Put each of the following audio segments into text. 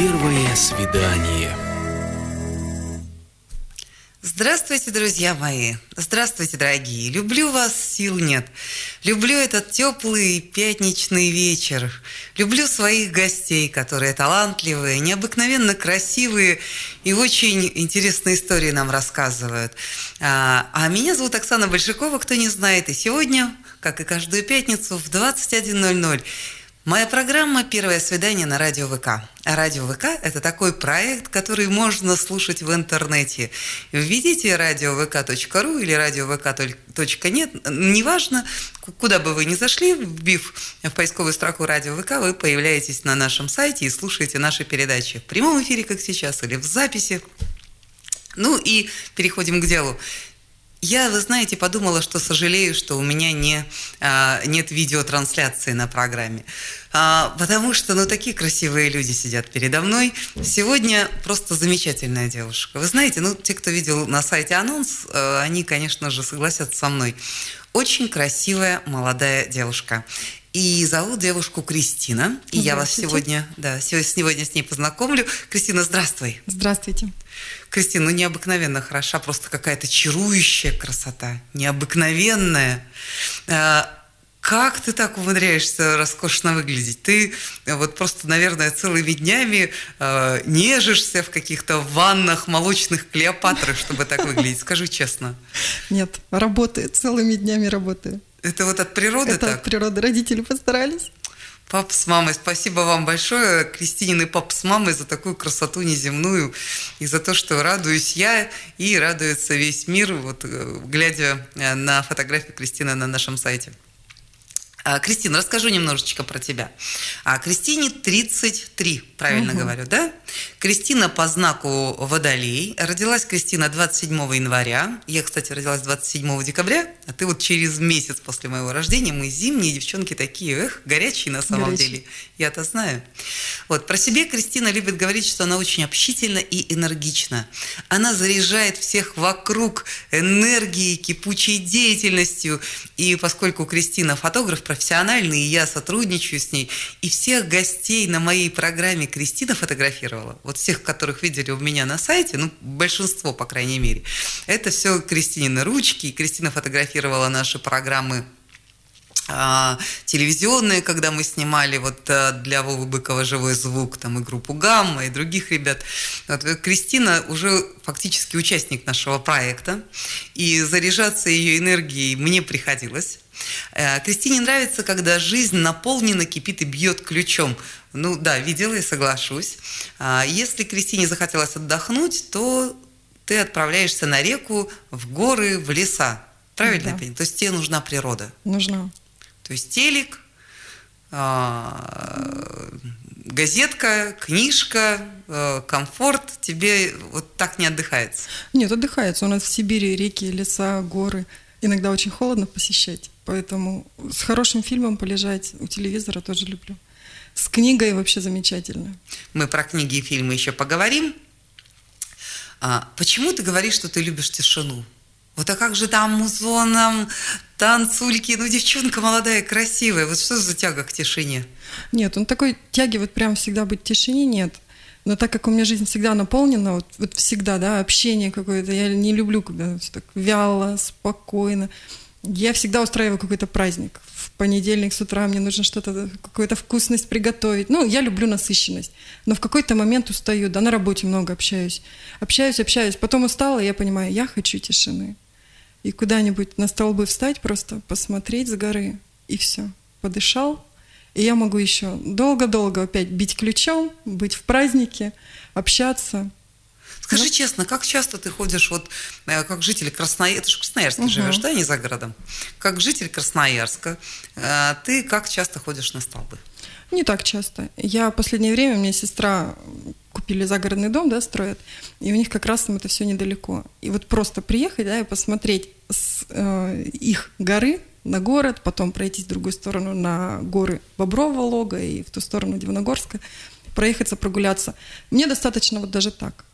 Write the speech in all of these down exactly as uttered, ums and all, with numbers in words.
Первое свидание. Здравствуйте, друзья мои. Здравствуйте, дорогие. Люблю вас, сил нет. Люблю этот теплый пятничный вечер. Люблю своих гостей, которые талантливые, необыкновенно красивые и очень интересные истории нам рассказывают. А, а меня зовут Оксана Большакова, кто не знает. И сегодня, как и каждую пятницу, в двадцать один ноль ноль моя программа «Первое свидание» на Радио ВК. А Радио ВК – это такой проект, который можно слушать в интернете. Введите радио вэ ка точка ру или радио вэ ка точка нет, неважно, куда бы вы ни зашли, вбив в поисковую строку «Радио ВК», вы появляетесь на нашем сайте и слушаете наши передачи в прямом эфире, как сейчас, или в записи. Ну и переходим к делу. Я, вы знаете, подумала, что сожалею, что у меня не, а, нет видеотрансляции на программе, а, потому что, ну, такие красивые люди сидят передо мной. Сегодня просто замечательная девушка. Вы знаете, ну, те, кто видел на сайте анонс, а, они, конечно же, согласятся со мной. Очень красивая молодая девушка. И зовут девушку Кристина. И я вас сегодня, да, сегодня с ней познакомлю. Кристина, здравствуй. Здравствуйте. Кристина, ну необыкновенно хороша, просто какая-то чарующая красота, необыкновенная. Как ты так умудряешься роскошно выглядеть? Ты вот просто, наверное, целыми днями нежишься в каких-то ваннах молочных Клеопатры, чтобы так выглядеть. Скажи честно. Нет, работаю, целыми днями работаю. Это вот от природы Это так? от природы. Родители постарались. Папа с мамой, спасибо вам большое, Кристинин и папа с мамой, за такую красоту неземную и за то, что радуюсь я и радуется весь мир, вот, глядя на фотографии Кристины на нашем сайте. Кристина, расскажу немножечко про тебя. Кристине тридцать три, правильно угу. говорю, да? Кристина по знаку Водолей. Родилась Кристина двадцать седьмого января. Я, кстати, родилась двадцать седьмого декабря, а ты вот через месяц после моего рождения. Мы зимние девчонки такие, эх, горячие на самом горячие. деле. Я-то знаю. Вот, про себя Кристина любит говорить, что она очень общительна и энергична. Она заряжает всех вокруг энергией, кипучей деятельностью. И поскольку Кристина фотограф профессиональный, и я сотрудничаю с ней, и всех гостей на моей программе Кристина фотографировала, вот всех, которых видели у меня на сайте, ну, большинство, по крайней мере, это все Кристинины ручки, и Кристина фотографировала наши программы а, телевизионные, когда мы снимали вот а, для Вовы Быкова «Живой звук», там и группу «Гамма», и других ребят. Вот, Кристина уже фактически участник нашего проекта, и заряжаться ее энергией мне приходилось. Кристине нравится, когда жизнь наполнена, кипит и бьет ключом. Ну да, видела и соглашусь. Если Кристине захотелось отдохнуть, то ты отправляешься на реку, в горы, в леса. Правильно да. я понимаю? То есть тебе нужна природа. Нужна. То есть телек, газетка, книжка, комфорт. Тебе вот так не отдыхается? Нет, отдыхается. У нас в Сибири реки, леса, горы. Иногда очень холодно посещать. Поэтому с хорошим фильмом полежать у телевизора тоже люблю. С книгой вообще замечательно. Мы про книги и фильмы еще поговорим. А почему ты говоришь, что ты любишь тишину? Вот а как же там музоном, танцульки, ну девчонка молодая, красивая. Вот что за тяга к тишине? Нет, он такой тяги вот прям всегда быть в тишине нет. Но так как у меня жизнь всегда наполнена, вот, вот всегда, да, общение какое-то, я не люблю, когда все так вяло, спокойно. Я всегда устраиваю какой-то праздник. В понедельник с утра мне нужно что-то, какую-то вкусность приготовить. Ну, я люблю насыщенность. Но в какой-то момент устаю. Да, на работе много общаюсь. Общаюсь, общаюсь. Потом устала, и я понимаю, я хочу тишины. И куда-нибудь на столбы встать, просто посмотреть с горы, и все. Подышал. И я могу еще долго-долго опять бить ключом, быть в празднике, общаться. Скажи ну, честно, как часто ты ходишь, вот как житель Красноярска, ты же в Красноярске угу. живешь, да, не за городом? Как житель Красноярска, ты как часто ходишь на столбы? Не так часто. Я в последнее время, у меня сестра купили загородный дом, да, строят, и у них как раз там это все недалеко. И вот просто приехать, да, и посмотреть с э, их горы на город, потом пройтись в другую сторону на горы Бобрового Лога и в ту сторону Дивногорска, проехаться, прогуляться. Мне достаточно вот даже так.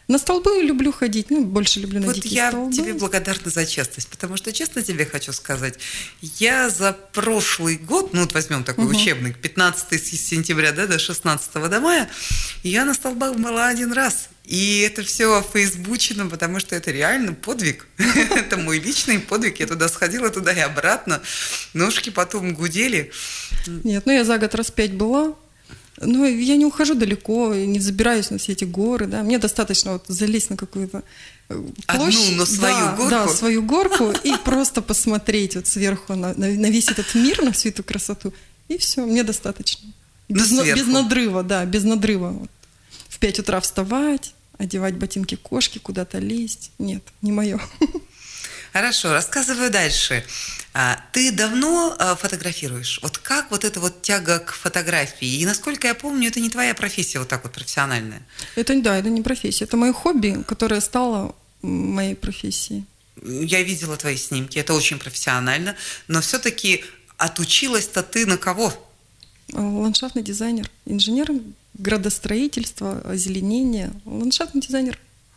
На столбы люблю ходить, ну, больше люблю на вот дикие я столбы. тебе благодарна за честность, потому что, честно тебе хочу сказать, я за прошлый год, ну вот возьмем такой угу. учебник, пятнадцатого сентября да, до шестнадцатого до мая, я на столбах была один раз. И это все офейсбучено, потому что это реально подвиг. Это мой личный подвиг. Я туда сходила, туда и обратно. Ножки потом гудели. Нет, ну я за год раз пять была. Но я не ухожу далеко, не забираюсь на все эти горы. Да. Мне достаточно вот залезть на какую-то площадь. Одну, но свою да, горку? Да, свою горку. И просто посмотреть вот сверху на, на весь этот мир, на всю эту красоту. И все, мне достаточно. Без, без надрыва, да, без надрыва. Вот. В пять утра вставать, одевать ботинки кошки, куда-то лезть. Нет, не мое. Хорошо, рассказываю дальше. Ты давно фотографируешь? Вот как вот эта вот тяга к фотографии? И насколько я помню, это не твоя профессия вот так вот профессиональная. Это, да, это не профессия. Это мое хобби, которое стало моей профессией. Я видела твои снимки, это очень профессионально. Но все-таки отучилась-то ты на кого? Ландшафтный дизайнер, инженер градостроительства, озеленения, ландшафтный дизайнер.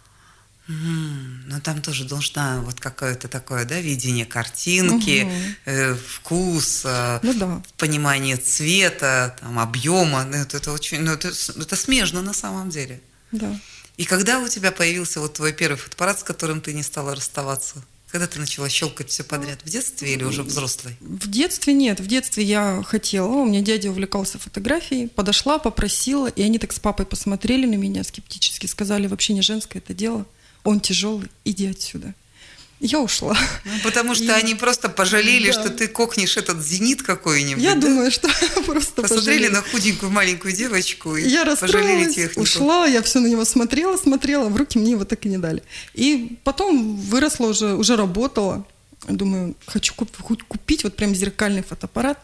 Mm, ну там тоже должна вот какое-то такое, да, видение картинки, угу. э, вкус, э, ну, да. понимание цвета, там, объема. Это, это очень, ну, это, это смежно на самом деле. Да. И когда у тебя появился вот твой первый фотоаппарат, с которым ты не стала расставаться? Когда ты начала щелкать все подряд? В детстве или уже взрослой? В детстве нет. В детстве я хотела. У меня дядя увлекался фотографией. Подошла, попросила. И они так с папой посмотрели на меня скептически. Сказали, вообще не женское это дело. Он тяжелый. Иди отсюда. Я ушла. Ну, потому что и... они просто пожалели, да. что ты кокнешь этот зенит какой-нибудь. Я да? думаю, что просто посмотрели пожалели. на худенькую маленькую девочку и я пожалели технику. Ушла, я все на него смотрела, смотрела, в руки мне его так и не дали. И потом выросла уже, уже работала. Думаю, хочу купить вот прям зеркальный фотоаппарат.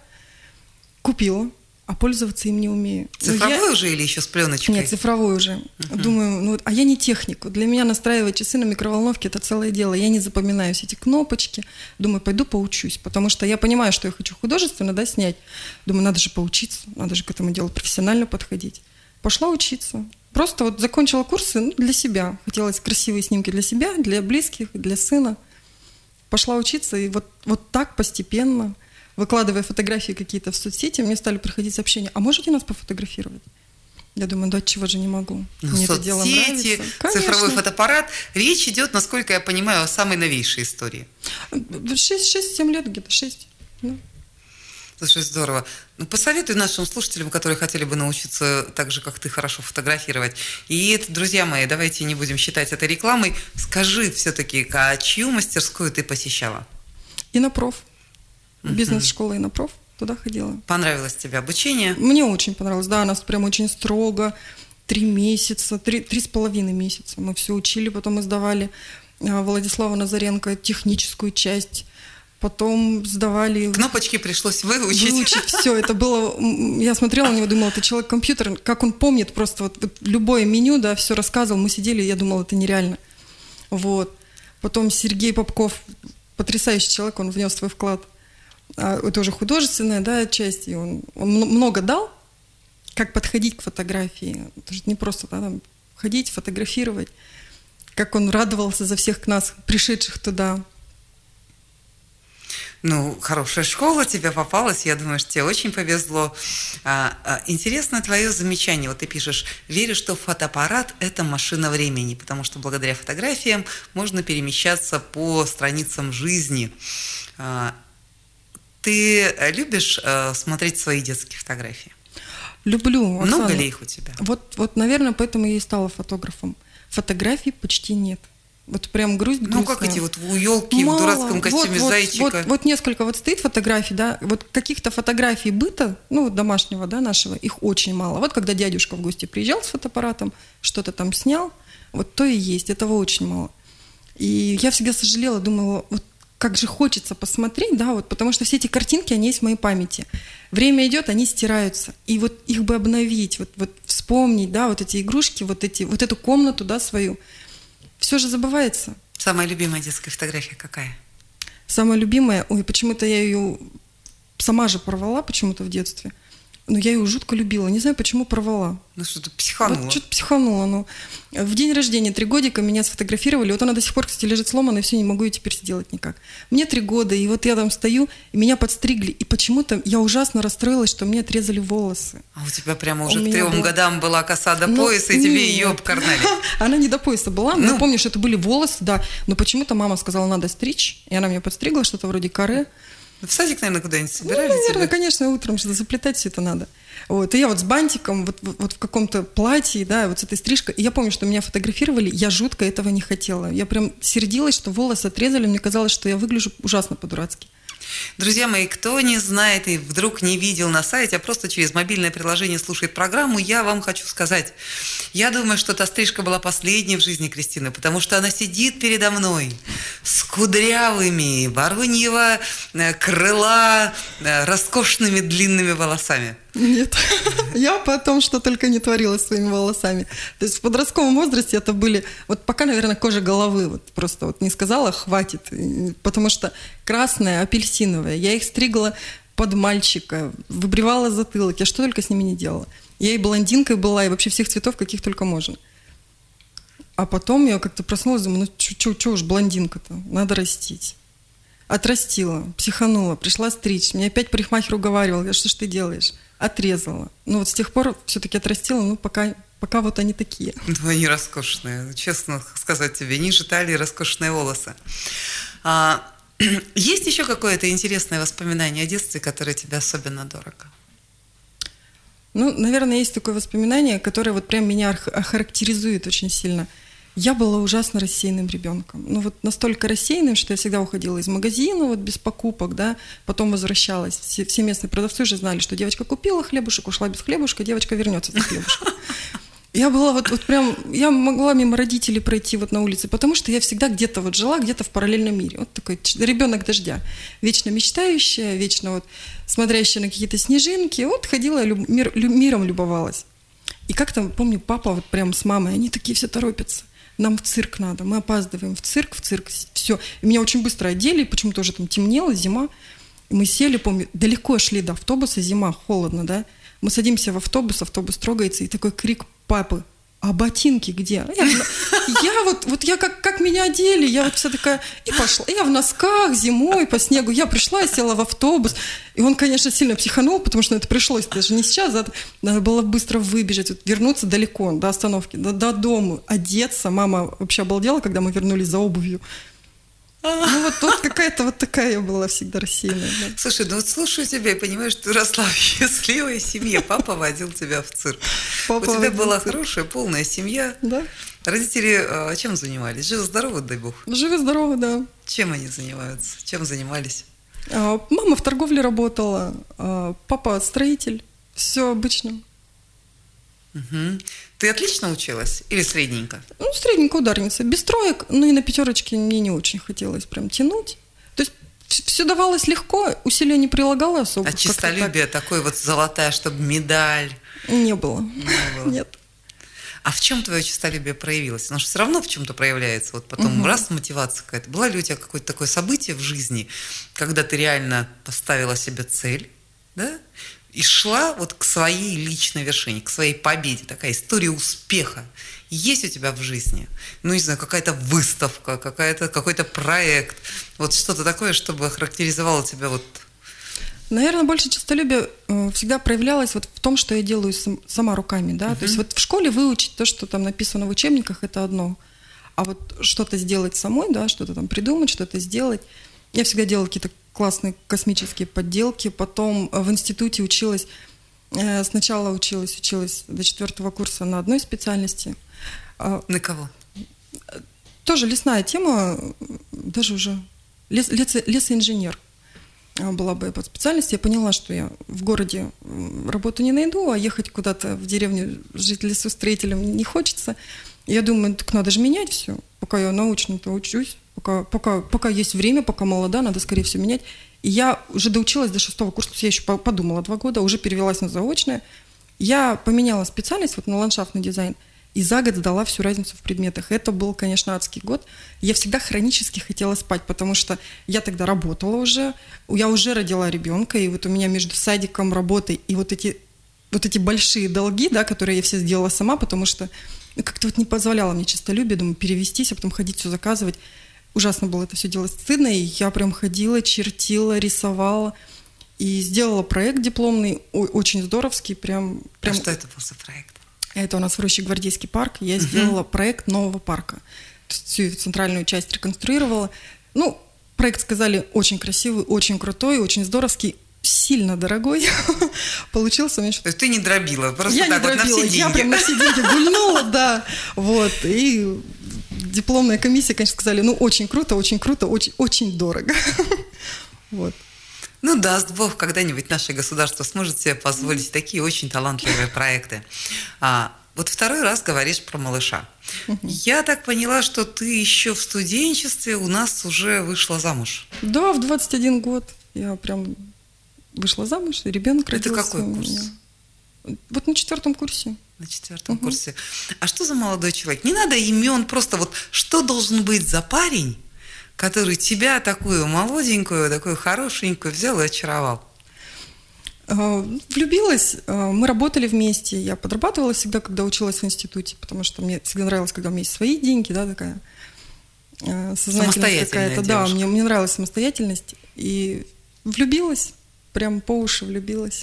Купила. А пользоваться им не умею. Цифровой я... уже или еще с пленочкой? Нет, цифровой уже. Uh-huh. Думаю, ну, а я не техник. Для меня настраивать часы на микроволновке – это целое дело. Я не запоминаю все эти кнопочки. Думаю, пойду поучусь, потому что я понимаю, что я хочу художественно, да, снять. Думаю, надо же поучиться, надо же к этому делу профессионально подходить. Пошла учиться. Просто вот закончила курсы ну, для себя. Хотелось красивые снимки для себя, для близких, для сына. Пошла учиться, и вот, вот так постепенно... Выкладывая фотографии какие-то в соцсети, мне стали приходить сообщения: а можете нас пофотографировать? Я думаю, да чего же не могу. Ну, мне соцсети, это дело нравится. цифровой фотоаппарат. Речь идет, насколько я понимаю, о самой новейшей истории. шесть-семь лет где-то, шесть. Да. Слушай, здорово. Ну, посоветуй нашим слушателям, которые хотели бы научиться так же, как ты, хорошо фотографировать. И, это, друзья мои, давайте не будем считать это рекламой. Скажи все-таки, а чью мастерскую ты посещала? Инопроф. Бизнес-школа Инопроф, туда ходила. Понравилось тебе обучение? Мне очень понравилось, да, нас прям очень строго, три месяца, три, три с половиной месяца мы все учили, потом мы сдавали Владислава Назаренко техническую часть, потом сдавали... Кнопочки пришлось выучить. Выучить все, это было... Я смотрела на него, думала, это человек-компьютер, как он помнит просто вот, вот любое меню, да, все рассказывал, мы сидели, я думала, это нереально. Вот. Потом Сергей Попков, потрясающий человек, он внес свой вклад. Это уже художественная, да, часть, и он, он много дал, как подходить к фотографии. Это же не просто да, там, ходить, фотографировать, как он радовался за всех нас, пришедших туда. Ну, хорошая школа тебе попалась, я думаю, что тебе очень повезло. А, а, интересно твое замечание. Вот ты пишешь: верю, что фотоаппарат – это машина времени, потому что благодаря фотографиям можно перемещаться по страницам жизни. А, Ты любишь э, смотреть свои детские фотографии? Люблю. Оксана. Много ли их у тебя? Вот, вот, наверное, поэтому я и стала фотографом. Фотографий почти нет. Вот прям грусть грустная. Ну, как эти вот у елки в дурацком костюме вот, зайчика. Вот, вот, вот несколько вот стоит фотографий, да, вот каких-то фотографий быта, ну, домашнего, да, нашего, их очень мало. Вот когда дядюшка в гости приезжал с фотоаппаратом, что-то там снял, вот то и есть, этого очень мало. И я всегда сожалела, думала, вот как же хочется посмотреть, да, вот, потому что все эти картинки, они есть в моей памяти. Время идет, они стираются. И вот их бы обновить, вот, вот вспомнить, да, вот эти игрушки, вот, эти, вот эту комнату, да, свою. Все же забывается. Самая любимая детская фотография какая? Самая любимая, ой, почему-то я ее сама же порвала почему-то в детстве. Но я ее жутко любила. Не знаю, почему порвала. Ну что-то психанула. Вот что-то психанула. Ну. В день рождения, три годика, меня сфотографировали. Вот она до сих пор, кстати, лежит сломанная, и все, не могу ее теперь сделать никак. Мне три года, и вот я там стою, и меня подстригли. И почему-то я ужасно расстроилась, что мне отрезали волосы. А у тебя прямо уже У к трем была... годам была коса до ну, пояса, и тебе нет. ее обкорнали. Она не до пояса была. Но ну. я помню, что это были волосы, да. Но почему-то мама сказала, надо стричь. И она меня подстригла, что-то вроде каре. В садик, наверное, куда-нибудь собирали Ну, наверное, тебя? конечно, утром что-то заплетать все это надо. Вот. И я вот с бантиком, вот, вот в каком-то платье, да, вот с этой стрижкой. И я помню, что меня фотографировали, я жутко этого не хотела. Я прям сердилась, что волосы отрезали, мне казалось, что я выгляжу ужасно по-дурацки. Друзья мои, кто не знает и вдруг не видел на сайте, а просто через мобильное приложение слушает программу, я вам хочу сказать, я думаю, что та стрижка была последней в жизни Кристины, потому что она сидит передо мной с кудрявыми, вороньего крыла, роскошными длинными волосами. Нет, я потом что только не творила своими волосами. То есть в подростковом возрасте это были, вот пока, наверное, кожа головы, вот просто вот не сказала, хватит, потому что красная, апельсиновая, я их стригла под мальчика, выбривала затылок, я что только с ними не делала. Я и блондинкой была, и вообще всех цветов, каких только можно. А потом я как-то проснулась, думаю, ну что уж блондинка-то, надо растить. Отрастила, психанула, пришла стричь, мне опять парикмахер уговаривал, что ж ты делаешь? Отрезала. Ну вот с тех пор все-таки отрастила, ну пока, пока вот они такие. Ну они роскошные, честно сказать тебе, ниже талии роскошные волосы. А, есть еще какое-то интересное воспоминание о детстве, которое тебе особенно дорого? Ну, наверное, есть такое воспоминание, которое вот прям меня охарактеризует очень сильно. Я была ужасно рассеянным ребенком. Ну вот настолько рассеянным, что я всегда уходила из магазина вот без покупок, да, потом возвращалась. Все, все местные продавцы уже знали, что девочка купила хлебушек, ушла без хлебушка, девочка вернется за хлебушком. Я была вот, вот прям, я могла мимо родителей пройти вот на улице, потому что я всегда где-то вот жила, где-то в параллельном мире. Вот такой ребенок дождя, вечно мечтающая, вечно вот смотрящая на какие-то снежинки. Вот ходила, люб, мир, миром любовалась. И как-то, помню, папа вот прям с мамой, они такие все торопятся. Нам в цирк надо, мы опаздываем в цирк, в цирк, все. И меня очень быстро одели, почему-то уже там темнело, зима. И мы сели, помню, далеко шли до автобуса, зима, холодно, да. Мы садимся в автобус, автобус трогается, и такой крик папы: а ботинки где? Я, я вот, вот я как, как меня одели, я вот вся такая, и пошла. Я в носках зимой по снегу, я пришла, села в автобус. И он, конечно, сильно психанул, потому что это пришлось даже не сейчас, а надо было быстро выбежать, вот, вернуться далеко до остановки, до, до дома, одеться. Мама вообще обалдела, когда мы вернулись за обувью. Ну вот, вот какая-то вот такая я была всегда рассеянная. Да. Слушай, ну вот слушаю тебя и понимаю, что ты росла в счастливой семье. Папа водил тебя в цирк. Папа У тебя была хорошая, полная семья. Да. Родители а, чем занимались? Живы-здоровы, дай бог? Живы-здоровы, да. Чем они занимаются? Чем занимались? А, мама в торговле работала, а, папа строитель. Все обычно. Угу. Ты отлично училась или средненько? Ну, средненько ударница. Без троек, ну и на пятерочке мне не очень хотелось прям тянуть. То есть все давалось легко, усилия не прилагала особо. А честолюбие так. такое вот золотая, чтобы медаль? Не было. Не было. Нет. А в чем твое честолюбие проявилось? Оно же все равно в чем-то проявляется. Вот потом угу. раз мотивация какая-то. Была ли у тебя какое-то такое событие в жизни, когда ты реально поставила себе цель, да? И шла вот к своей личной вершине, к своей победе. Такая история успеха. Есть у тебя в жизни, ну, не знаю, какая-то выставка, какая-то, какой-то проект, вот что-то такое, чтобы характеризовало тебя вот... Наверное, больше честолюбие всегда проявлялось вот в том, что я делаю сама руками, да. Uh-huh. То есть вот в школе выучить то, что там написано в учебниках, это одно. А вот что-то сделать самой, да, что-то там придумать, что-то сделать. Я всегда делала какие-то классные космические подделки. Потом в институте училась, сначала училась, училась до четвертого курса на одной специальности. На кого? Тоже лесная тема, даже уже лес, лес, лесоинженер была бы по специальности. Я поняла, что я в городе работу не найду, а ехать куда-то в деревню жить лесостроителем не хочется. Я думаю, так надо же менять все, пока я научно-то учусь. Пока, пока, пока есть время, пока молода, надо скорее всего менять. И я уже доучилась до шестого курса, я еще подумала два года, уже перевелась на заочное. Я поменяла специальность вот на ландшафтный дизайн и за год сдала всю разницу в предметах. Это был, конечно, адский год. Я всегда хронически хотела спать, потому что я тогда работала уже, я уже родила ребенка, и вот у меня между садиком, работой и вот эти вот эти большие долги, да, которые я все сделала сама, потому что ну, как-то вот не позволяло мне честолюбие, думаю, перевестись, а потом ходить все заказывать. Ужасно было это все делать стыдно, и я прям ходила, чертила, рисовала и сделала проект дипломный, очень здоровский, прям... прям... А что это был за проект? Это у нас в Роще Гвардейский парк, я uh-huh. сделала проект нового парка, то есть всю центральную часть реконструировала. Ну, проект, сказали, очень красивый, очень крутой, очень здоровский, сильно дорогой получился. То есть ты не дробила, просто я так не вот дробила, на все деньги. Я прям на все деньги гульнула, да. Вот, и дипломная комиссия, конечно, сказали, ну, очень круто, очень круто, очень, очень дорого. Вот. Ну, даст Бог, когда-нибудь наше государство сможет себе позволить такие очень талантливые проекты. А, вот второй раз говоришь про малыша. Угу. Я так поняла, что ты еще в студенчестве у нас уже вышла замуж. Да, в двадцать один год я прям вышла замуж, и ребенок родился. Это какой курс? Вот на четвертом курсе. На четвертом угу. курсе. А что за молодой человек? Не надо имен, просто вот что должен быть за парень, который тебя, такую молоденькую, такую хорошенькую, взял и очаровал? Влюбилась. Мы работали вместе. Я подрабатывала всегда, когда училась в институте, потому что мне всегда нравилось, когда у меня есть свои деньги, да, такая сознательность какая-то. Да, мне, мне нравилась самостоятельность. И влюбилась. Прям по уши влюбилась.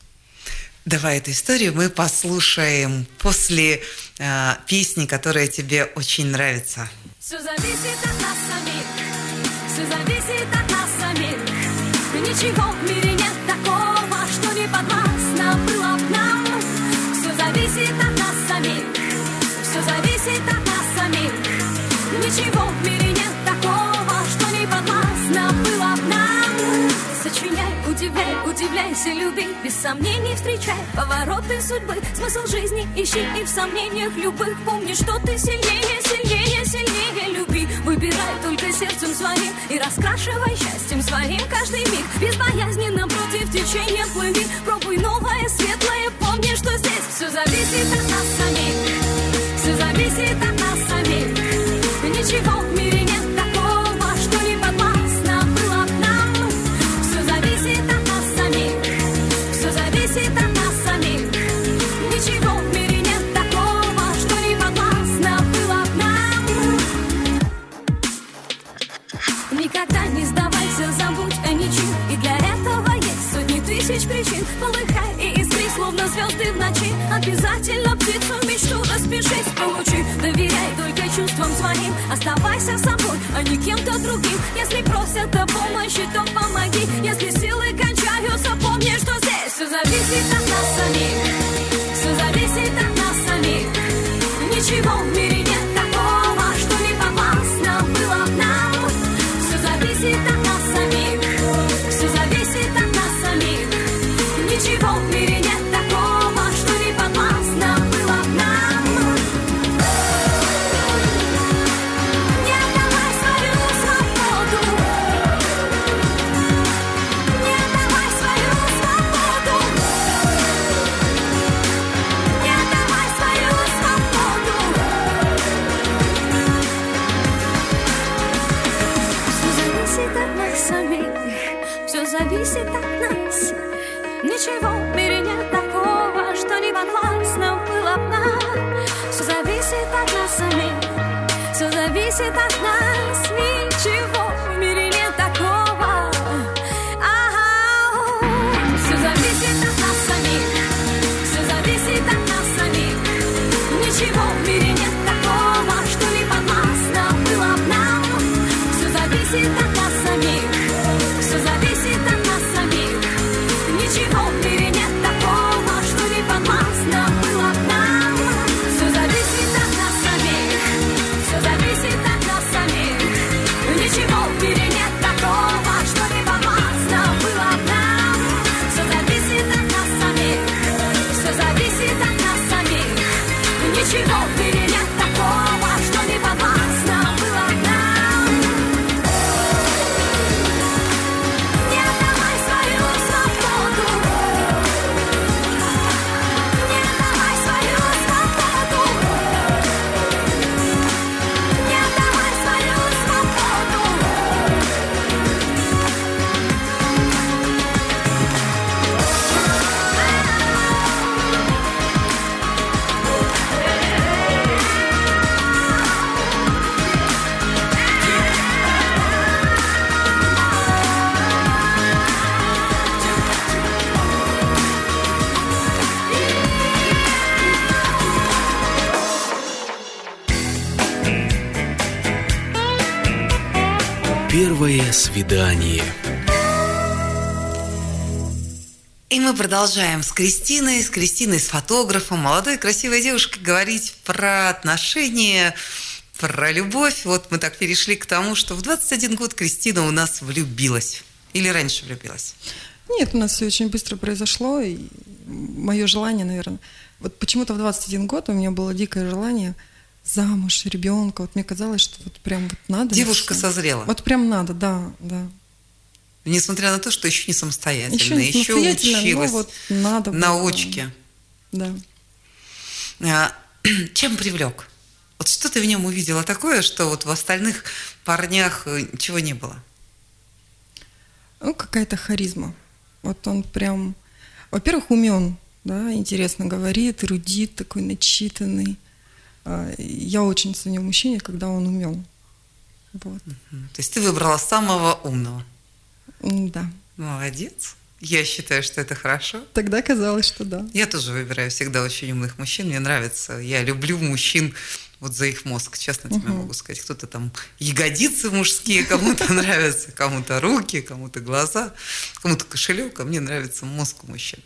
Давай эту историю мы послушаем после э, песни, которая тебе очень нравится. Все зависит от нас самих, все зависит от нас самих. Ничего в мире нет такого, что не подвластно было к нам. Все зависит от нас самих, все зависит от нас самих. Ничего в мире нет такого, что не подвластно было к нам. Сочиняй, удивляй, удивляйся, люби, без сомнений встречай повороты судьбы, смысл жизни ищи и в сомнениях любых помни, что ты сильнее, сильнее, сильнее люби. Выбирай только сердцем своим и раскрашивай счастьем своим каждый миг. Безбоязненно против течения плыви, пробуй новое, светлое, помни, что здесь все зависит от нас самих, все зависит от нас самих. Ничего в мире нет такого, что не подвластно было к нам. Все зависит от нас самих, все зависит от нас самих. Ничего в мире нет такого, что не подвластно было к нам. Никогда не сдавайся, забудь о ничем, и для этого есть сотни тысяч причин. Полыхай и искри, словно звезды в ночи. Обязательно птицу мечту распишись, получи. Доверяй только чувствам своим, оставайся собой, а не кем-то другим. Если просят о помощи, то помоги. Если силы кончаются, помни, что здесь все зависит от нас самих, все зависит от нас самих. Ничего в мире нет такого, что не подвластно было к нам. Все зависит от нас самих, все зависит от нас самих. Ничего в мире нет такого, что не подвластно было к нам. Не отдавай свою свободу, не отдавай свою свободу, не отдавай свою свободу. Все зависит от нас самих, все зависит от нас. Ничего в мире нет такого, что не подвластно было к нам. Все зависит от нас самих, все зависит от нас. Ничего в мире нет такого. А-а-а. Все зависит от нас самих, все зависит от нас самих. Ничего в мире нет такого, что не подвластно было к нам. Все зависит от нас самих, все зависит от нас самих. Ничего в мире нет такого, что не подвластно было к нам. Все зависит от нас самих, все зависит от нас самих. Ничего в мире нет такого, что не подвластно было к нам. Все зависит от нас самих, все зависит от нас самих. Ничего в мире нет такого, что не подвластно было к нам. Не отдавай свою свободу, Первое свидание. И мы продолжаем с Кристиной, с Кристиной, с фотографом, молодой красивой девушкой, говорить про отношения, про любовь. Вот мы так перешли к тому, что в двадцать один год Кристина у нас влюбилась. Или раньше влюбилась? Нет, у нас все очень быстро произошло, и мое желание, наверное... Вот почему-то в двадцать один год у меня было дикое желание замуж, ребенка. Вот мне казалось, что вот прям вот надо. Девушка созрела. Вот прям надо, да, да. Несмотря на то, что еще не самостоятельно, еще, не самостоятельно, еще училась, но вот надо на было, очке. Да. А, чем привлек? Вот что ты в нем увидела такое, что вот в остальных парнях чего не было? Ну, какая-то харизма. Вот он прям, во-первых, умен, да, интересно говорит, эрудит, такой начитанный. Я очень ценю в мужчине, когда он умен. Вот. То есть ты выбрала самого умного? Да. Молодец. Я считаю, что это хорошо. Тогда казалось, что да. Я тоже выбираю всегда очень умных мужчин. Мне нравится. Я люблю мужчин вот за их мозг. Честно тебе Угу. могу сказать. Кто-то там ягодицы мужские, кому-то нравятся, кому-то руки, кому-то глаза, кому-то кошелек, а мне нравится мозг у мужчин.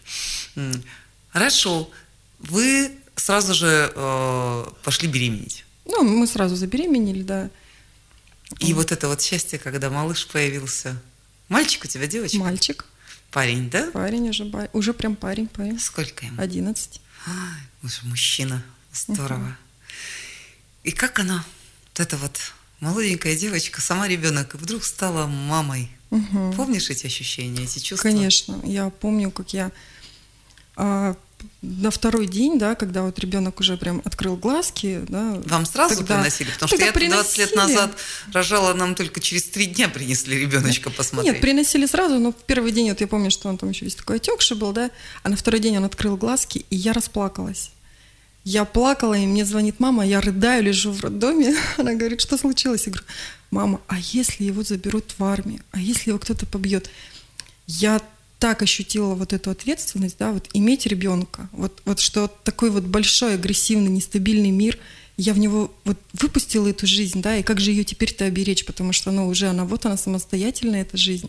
Хорошо. Вы сразу же э, пошли беременеть. Ну, мы сразу забеременели, да. И вот это вот счастье, когда малыш появился. Мальчик у тебя, девочка? Мальчик. Парень, да? Парень уже, ба- уже прям парень, парень. Сколько ему? Одиннадцать. Ай, уже мужчина. Здорово. Угу. И как она, вот эта вот молоденькая девочка, сама ребенок, и вдруг стала мамой. Угу. Помнишь эти ощущения, эти чувства? Конечно. Я помню, как я а, на второй день, да, когда вот ребенок уже прям открыл глазки, да. Вам сразу тогда, приносили? Потому что я двадцать лет назад рожала, нам только через три дня принесли ребеночка посмотреть. Нет, приносили сразу, но в первый день, вот я помню, что он там еще весь такой отекший был, да, а на второй день он открыл глазки, и я расплакалась. Я плакала, и мне звонит мама, я рыдаю, лежу в роддоме. Она говорит, что случилось? Я говорю, мама, а если его заберут в армию? А если его кто-то побьет? Я так ощутила вот эту ответственность, да, вот иметь ребенка, вот, вот что такой вот большой, агрессивный, нестабильный мир, я в него вот выпустила эту жизнь, да, и как же ее теперь-то оберечь, потому что, ну, уже она, вот она самостоятельная, эта жизнь.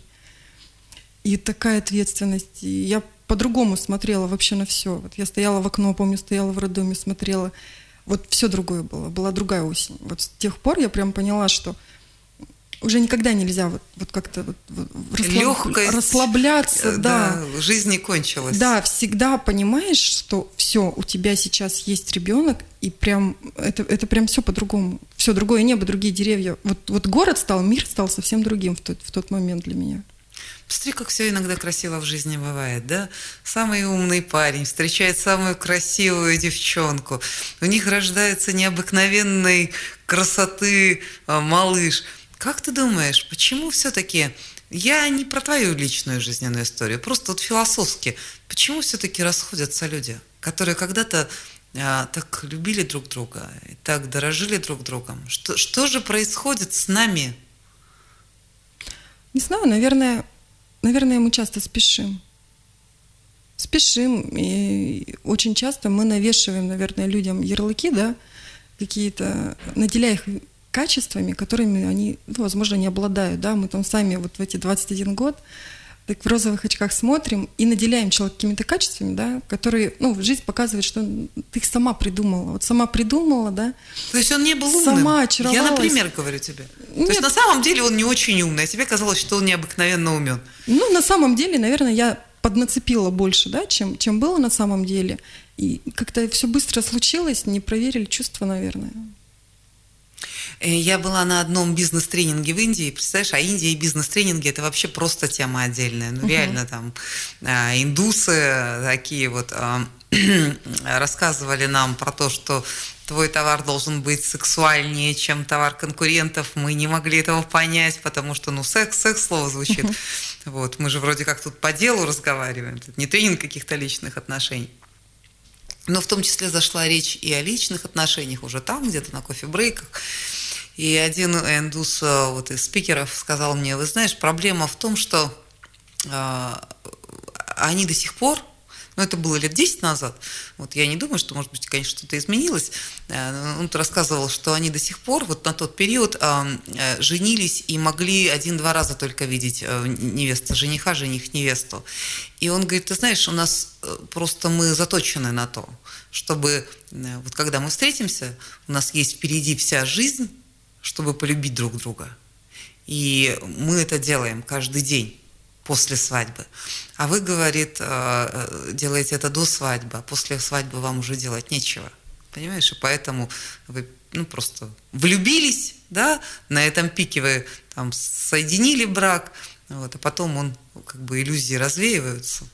И такая ответственность. И я по-другому смотрела вообще на все. Вот я стояла в окно, помню, стояла в роддоме, смотрела. Вот все другое было, была другая осень. Вот с тех пор я прям поняла, что уже никогда нельзя вот, вот как-то вот, вот расслаб... расслабляться. Да, да, жизнь не кончилась. Да, всегда понимаешь, что все, у тебя сейчас есть ребенок, и прям это, это прям все по-другому. Все другое небо, другие деревья. Вот, вот город стал, мир стал совсем другим в тот, в тот момент для меня. Посмотри, как все иногда красиво в жизни бывает, да? Самый умный парень встречает самую красивую девчонку. У них рождается необыкновенной красоты малыш. Как ты думаешь, почему все-таки, я не про твою личную жизненную историю, просто вот философски, почему все-таки расходятся люди, которые когда-то а, так любили друг друга, и так дорожили друг другом? Что, что же происходит с нами? Не знаю, наверное, наверное, мы часто спешим. Спешим, и очень часто мы навешиваем, наверное, людям ярлыки, да, какие-то, наделяя их качествами, которыми они, ну, возможно, не обладают, да, мы там сами вот в эти двадцать один год так в розовых очках смотрим и наделяем человека какими-то качествами, да, которые, ну, жизнь показывает, что ты их сама придумала, вот сама придумала, да. То есть он не был умным? Сама очаровалась. Я, например, говорю тебе. Нет. То есть на самом деле он не очень умный, а тебе казалось, что он необыкновенно умен. Ну, на самом деле, наверное, я поднацепила больше, да, чем, чем было на самом деле. И как-то все быстро случилось, не проверили чувства, наверное. Я была на одном бизнес-тренинге в Индии, представляешь, а Индия и бизнес-тренинги – это вообще просто тема отдельная. Ну, uh-huh. реально там а, индусы такие вот а, рассказывали нам про то, что твой товар должен быть сексуальнее, чем товар конкурентов. Мы не могли этого понять, потому что, ну, секс, секс слово звучит. Uh-huh. Вот, мы же вроде как тут по делу разговариваем, это не тренинг каких-то личных отношений. Но в том числе зашла речь и о личных отношениях уже там, где-то на кофе-брейках. И один индус вот, из спикеров сказал мне, вы знаешь, проблема в том, что э, они до сих пор Но это было лет десять назад. Вот я не думаю, что, может быть, конечно, что-то изменилось. Он рассказывал, что они до сих пор, вот на тот период, женились и могли один-два раза только видеть невесту жениха, жених невесту. И он говорит, ты знаешь, у нас просто мы заточены на то, чтобы вот когда мы встретимся, у нас есть впереди вся жизнь, чтобы полюбить друг друга. И мы это делаем каждый день после свадьбы. А вы, говорит, делаете это до свадьбы, а после свадьбы вам уже делать нечего. Понимаешь? И поэтому вы ну, просто влюбились, да, на этом пике вы там соединили брак, вот, а потом он, как бы, иллюзии развеиваются.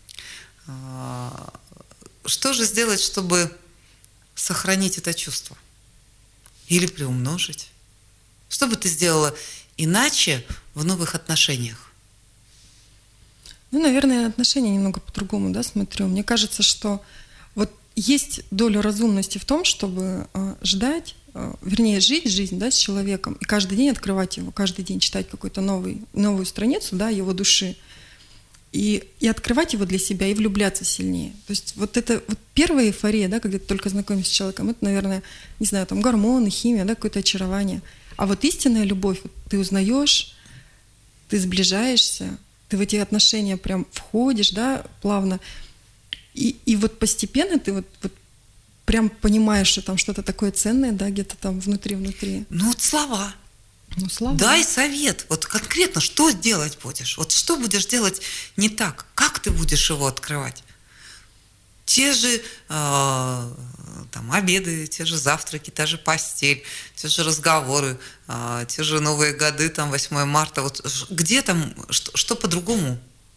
Что же сделать, чтобы сохранить это чувство? Или приумножить? Что бы ты сделала иначе в новых отношениях? Ну, наверное, отношения немного по-другому, да, смотрю. Мне кажется, что вот есть доля разумности в том, чтобы э, ждать, э, вернее, жить жизнь, да, с человеком, и каждый день открывать его, каждый день читать какую-то новый, новую страницу, да, его души, и, и открывать его для себя, и влюбляться сильнее. То есть вот это вот первая эйфория, да, когда ты только знакомишься с человеком, это, наверное, не знаю, там гормоны, химия, да, какое-то очарование. А вот истинная любовь, вот ты узнаешь, ты сближаешься, ты в эти отношения прям входишь, да, плавно, и, и вот постепенно ты вот, вот прям понимаешь, что там что-то такое ценное, да, где-то там внутри-внутри. Ну, вот слова. Ну, слова. Дай совет. Вот конкретно, что делать будешь? Вот что будешь делать не так? Как ты будешь его открывать? Те же э, там, обеды, те же завтраки, та же постель, те же разговоры, э, те же Новые годы, там, восьмое марта. Вот где там, что, что по-другому?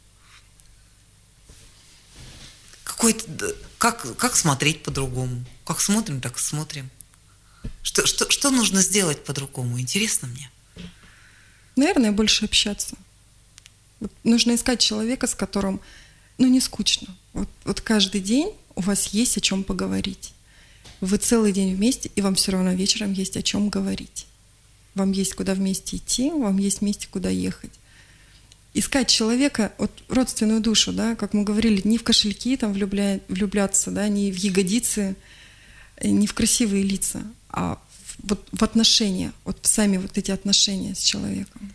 Какой-то, как, как смотреть по-другому? Как смотрим, так и смотрим. Что, что, что нужно сделать по-другому? Интересно мне. Наверное, больше общаться. Вот нужно искать человека, с которым, ну, не скучно. Вот, вот каждый день у вас есть о чем поговорить. Вы целый день вместе, и вам все равно вечером есть о чем говорить. Вам есть куда вместе идти, вам есть вместе куда ехать. Искать человека, вот, родственную душу, да, как мы говорили, не в кошельки там влюбля... влюбляться, да, не в ягодицы, не в красивые лица, а в, вот, в отношения, вот сами вот эти отношения с человеком.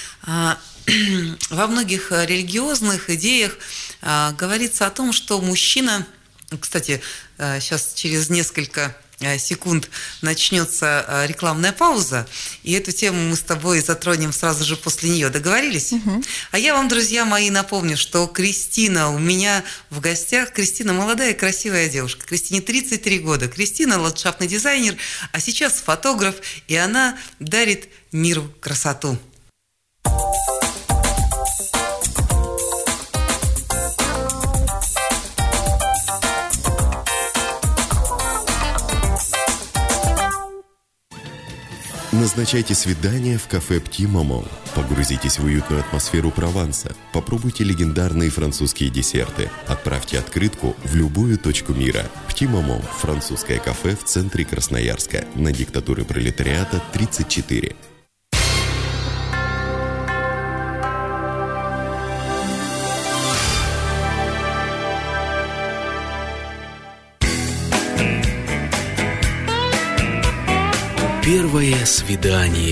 Во многих религиозных идеях говорится о том, что мужчина, кстати, сейчас через несколько секунд начнется рекламная пауза, и эту тему мы с тобой затронем сразу же после нее. Договорились? Угу. А я вам, друзья мои, напомню, что Кристина у меня в гостях. Кристина молодая, красивая девушка. Кристине тридцать три года. Кристина ландшафтный дизайнер, а сейчас фотограф, и она дарит миру красоту. Назначайте свидание в кафе «Пти Мамо». Погрузитесь в уютную атмосферу Прованса. Попробуйте легендарные французские десерты. Отправьте открытку в любую точку мира. «Пти Мамо» – французское кафе в центре Красноярска. На Диктатуры пролетариата, тридцать четыре. Первое свидание.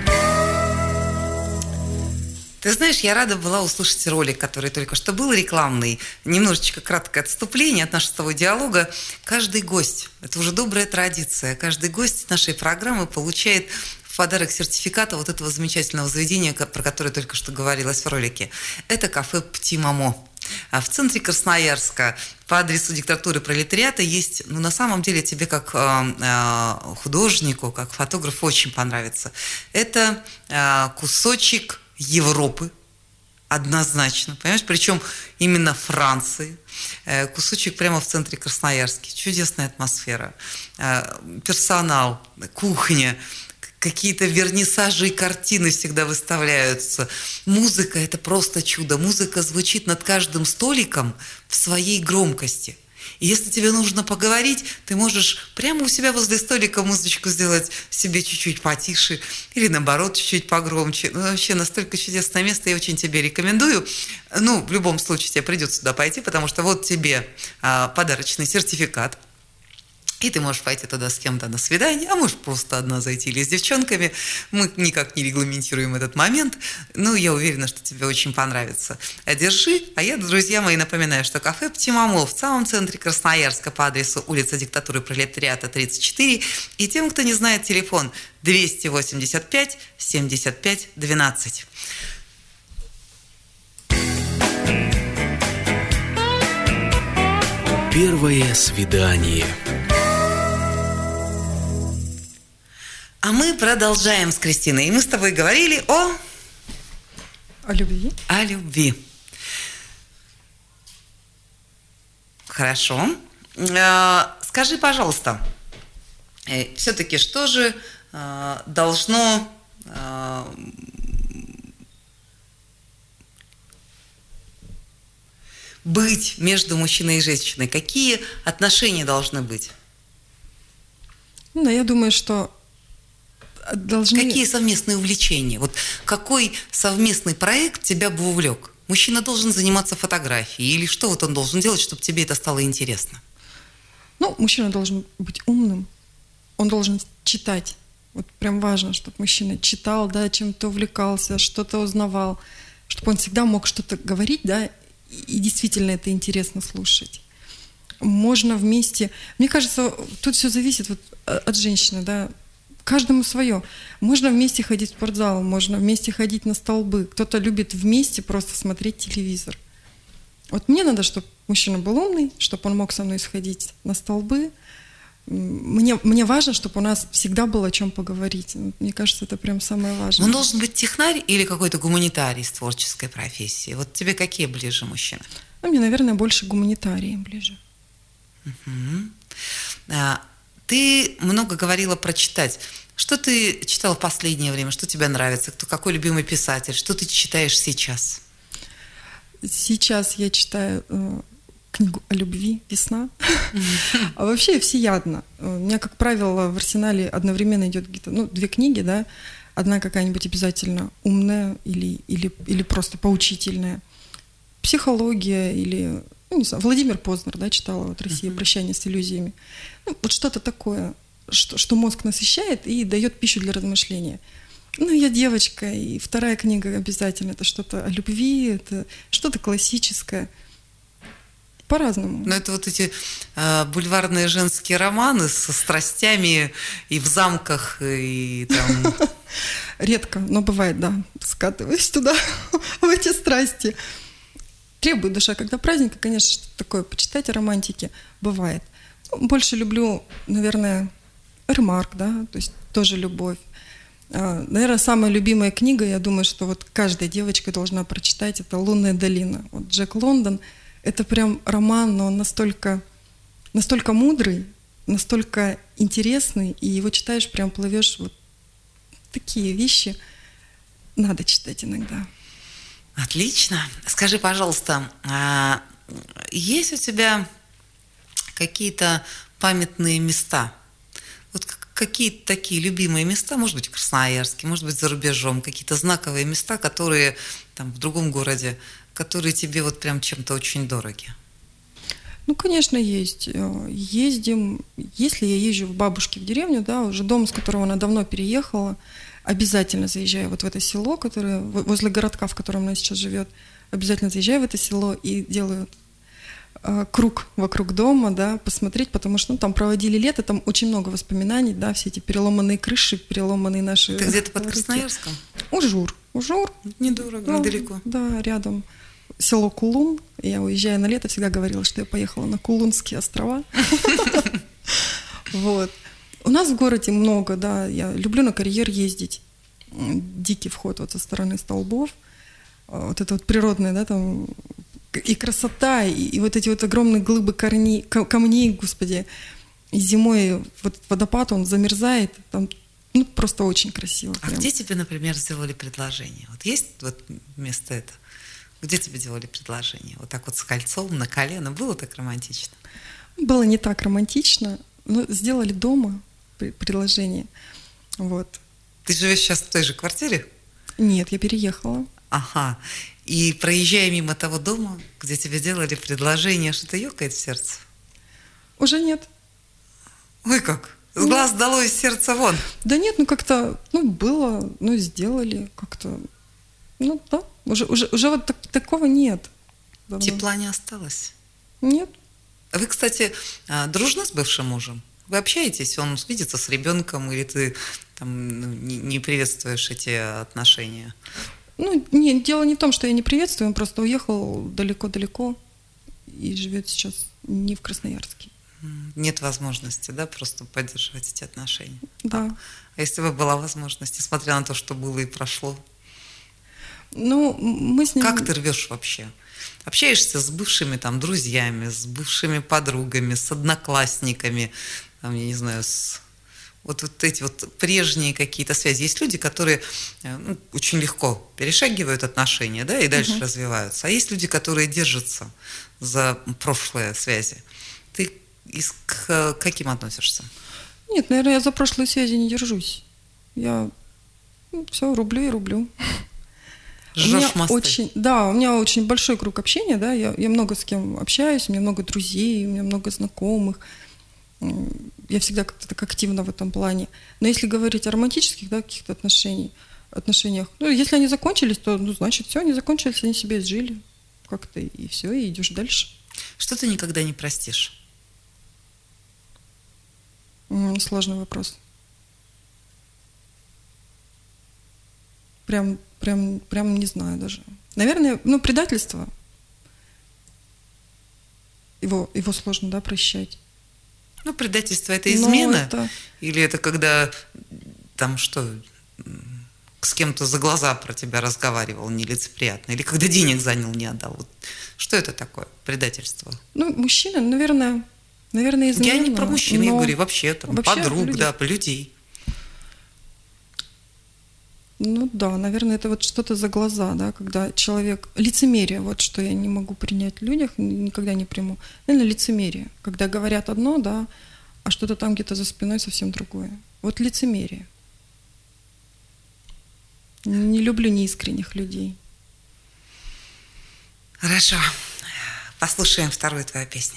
Ты знаешь, я рада была услышать ролик, который только что был рекламный. Немножечко краткое отступление от нашего с тобой диалога. Каждый гость, это уже добрая традиция, каждый гость нашей программы получает в подарок сертификата вот этого замечательного заведения, про которое только что говорилось в ролике. Это кафе «Пти Мамо». В центре Красноярска по адресу Диктатуры пролетариата есть, ну, на самом деле, тебе как э, художнику, как фотографу очень понравится. Это э, кусочек Европы, однозначно, понимаешь? Причем именно Франции. Э, кусочек прямо в центре Красноярска. Чудесная атмосфера. Э, персонал, кухня. Какие-то вернисажи и картины всегда выставляются. Музыка – это просто чудо. Музыка звучит над каждым столиком в своей громкости. И если тебе нужно поговорить, ты можешь прямо у себя возле столика музычку сделать себе чуть-чуть потише или, наоборот, чуть-чуть погромче. Ну, вообще, настолько чудесное место, я очень тебе рекомендую. Ну, в любом случае, тебе придется туда пойти, потому что вот тебе а, подарочный сертификат. И ты можешь пойти туда с кем-то на свидание, а можешь просто одна зайти или с девчонками. Мы никак не регламентируем этот момент. Ну, я уверена, что тебе очень понравится. Держи. А я, друзья мои, напоминаю, что кафе «Птимамол» в самом центре Красноярска по адресу улица Диктатуры Пролетариата, тридцать четыре. И тем, кто не знает, телефон двести восемьдесят пять семьдесят пять двенадцать. Первое свидание. А мы продолжаем с Кристиной. И мы с тобой говорили о... О любви. О любви. Хорошо. Скажи, пожалуйста, все-таки что же должно быть между мужчиной и женщиной? Какие отношения должны быть? Ну, я думаю, что должны... Какие совместные увлечения? Вот какой совместный проект тебя бы увлек? Мужчина должен заниматься фотографией или что вот он должен делать, чтобы тебе это стало интересно? Ну, мужчина должен быть умным, он должен читать. Вот прям важно, чтобы мужчина читал, да, чем-то увлекался, что-то узнавал, чтобы он всегда мог что-то говорить, да, и действительно это интересно слушать. Можно вместе... Мне кажется, тут все зависит вот от женщины, да, каждому свое. Можно вместе ходить в спортзал, можно вместе ходить на столбы. Кто-то любит вместе просто смотреть телевизор. Вот мне надо, чтобы мужчина был умный, чтобы он мог со мной сходить на столбы. Мне, мне важно, чтобы у нас всегда было о чем поговорить. Мне кажется, это прям самое важное. Он должен быть технарь или какой-то гуманитарий с творческой профессией? Вот тебе какие ближе мужчины? Ну, мне, наверное, больше гуманитарии ближе. Угу. А, ты много говорила про читать. Что ты читала в последнее время? Что тебе нравится? Кто, какой любимый писатель? Что ты читаешь сейчас? Сейчас я читаю э, книгу о любви «Весна». А вообще всеядно. У меня, как правило, в арсенале одновременно идет где-то, ну, две книги, да. Одна какая-нибудь обязательно умная или, или, или просто поучительная. Психология или... Ну, не знаю, Владимир Познер, да, читала вот «Россия. Прощание с иллюзиями». Ну, вот что-то такое, что, что мозг насыщает и дает пищу для размышления. Ну, я девочка, и вторая книга обязательно. Это что-то о любви, это что-то классическое. По-разному. Но это вот эти э, бульварные женские романы со страстями и в замках, и там... Редко, но бывает, да, скатываюсь туда, в эти страсти. Требует душа, когда праздник, конечно, что-то такое почитать о романтике бывает. Больше люблю, наверное, Ремарк, да, то есть тоже любовь. Наверное, самая любимая книга, я думаю, что вот каждая девочка должна прочитать, это «Лунная долина». Вот Джек Лондон, это прям роман, но он настолько, настолько мудрый, настолько интересный, и его читаешь, прям плывешь. Вот такие вещи надо читать иногда. Отлично. Скажи, пожалуйста, а есть у тебя какие-то памятные места? Вот какие-то такие любимые места, может быть, в Красноярске, может быть, за рубежом, какие-то знаковые места, которые там в другом городе, которые тебе вот прям чем-то очень дороги? Ну, конечно, есть. Ездим. Если я езжу в бабушке в деревню, да, уже дом, с которого она давно переехала, обязательно заезжаю вот в это село, которое возле городка, в котором она сейчас живет, обязательно заезжаю в это село и делаю э, круг вокруг дома, да, посмотреть, потому что ну, там проводили лето, там очень много воспоминаний, да, все эти переломанные крыши, переломанные наши... Ты где-то под реки. Красноярском? Ужур. Ужур. Недорого, Ну, недалеко. Да, рядом. Село Кулун. Я, уезжая на лето, всегда говорила, что я поехала на Кулунские острова. Вот. У нас в городе много, да, я люблю на карьер ездить. Дикий вход вот со стороны столбов. Вот это вот природное, да, там и красота, и, и вот эти вот огромные глыбы корней, камней, господи. И зимой вот водопад, он замерзает, там ну, просто очень красиво. А прям. где тебе, например, сделали предложение? Вот есть вот место это? Где тебе делали предложение? Вот так вот с кольцом на колено? Было так романтично? Было не так романтично, но сделали дома предложение. Вот. Ты живешь сейчас в той же квартире? Нет, я переехала. Ага. И проезжая мимо того дома, где тебе делали предложение, что-то ёкает в сердце? Уже нет. Ой, как? С глаз долой, из сердца вон. Да нет, ну как-то, ну было, ну сделали, как-то, ну да, уже, уже, уже вот так, такого нет. Давно. Тепла не осталось? Нет. Вы, кстати, дружны с бывшим мужем? Вы общаетесь? Он видится с ребенком, или ты там не, не приветствуешь эти отношения? Ну, нет, дело не в том, что я не приветствую, он просто уехал далеко-далеко и живет сейчас не в Красноярске. Нет возможности, да, просто поддерживать эти отношения? Да. А если бы была возможность, несмотря на то, что было и прошло? Ну, мы с ним... Как ты рвешь вообще? Общаешься с бывшими там друзьями, с бывшими подругами, с одноклассниками, там, я не знаю, с... Вот, вот эти вот прежние какие-то связи. Есть люди, которые ну, очень легко перешагивают отношения, да, и дальше uh-huh. развиваются. А есть люди, которые держатся за прошлые связи. Ты из, к каким относишься? Нет, наверное, я за прошлые связи не держусь. Я ну, все рублю и рублю. Жжёшь мосты. Очень, да, у меня очень большой круг общения, да, я, я много с кем общаюсь, у меня много друзей, у меня много знакомых. Я всегда как-то так активна в этом плане. Но если говорить о романтических, да, каких-то отношениях, отношениях, ну, если они закончились, то, ну, значит, все, они закончились, они себе изжили как-то, и все, и идешь дальше. Что ты никогда не простишь? Сложный вопрос. Прям, прям, прям не знаю даже. Наверное, ну, предательство. Его, его сложно, да, прощать. Ну, предательство – это измена? Это... Или это когда там что, с кем-то за глаза про тебя разговаривал нелицеприятно? Или когда денег занял, не отдал? Вот что это такое, предательство? Ну, мужчина, наверное, наверное, измена. Я не про мужчин, но... я говорю вообще, там, вообще подруг, людей. да, по людей. Ну да, наверное, это вот что-то за глаза, да, когда человек... Лицемерие, вот что я не могу принять в людях, никогда не приму. Наверное, лицемерие. Когда говорят одно, да, а что-то там где-то за спиной совсем другое. Вот лицемерие. Не люблю неискренних людей. Хорошо. Послушаем вторую твою песню.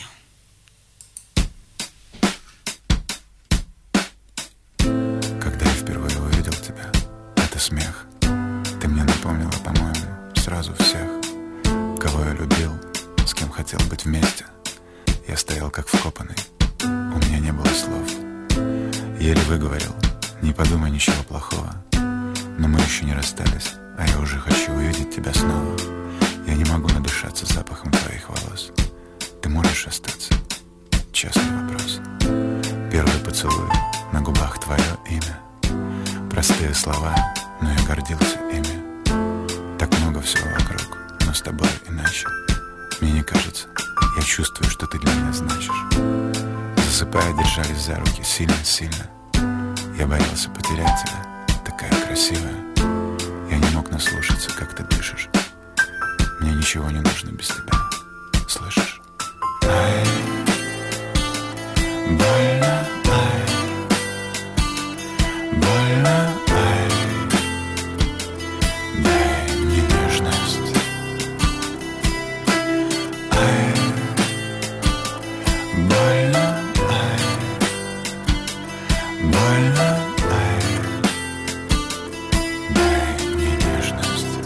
Когда я впервые увидел тебя, это смех. Ты мне напомнила, по-моему, сразу всех, кого я любил, с кем хотел быть вместе. Я стоял как вкопанный, у меня не было слов. Еле выговорил, не подумай ничего плохого. Но мы еще не расстались, а я уже хочу увидеть тебя снова. Я не могу надышаться запахом твоих волос. Ты можешь остаться? Честный вопрос. Первый поцелуй, на губах твое имя. Простые слова, но я гордился ими. Так много всего вокруг, но с тобой иначе. Мне не кажется, я чувствую, что ты для меня значишь. Засыпая, держались за руки сильно-сильно. Я боялся потерять тебя, такая красивая. Я не мог наслушаться, как ты дышишь. Мне ничего не нужно без тебя, слышишь? Ай, больно, ай, больно, ай, дай мне нежность. Ай, больно, ай, больно, ай, дай мне нежность.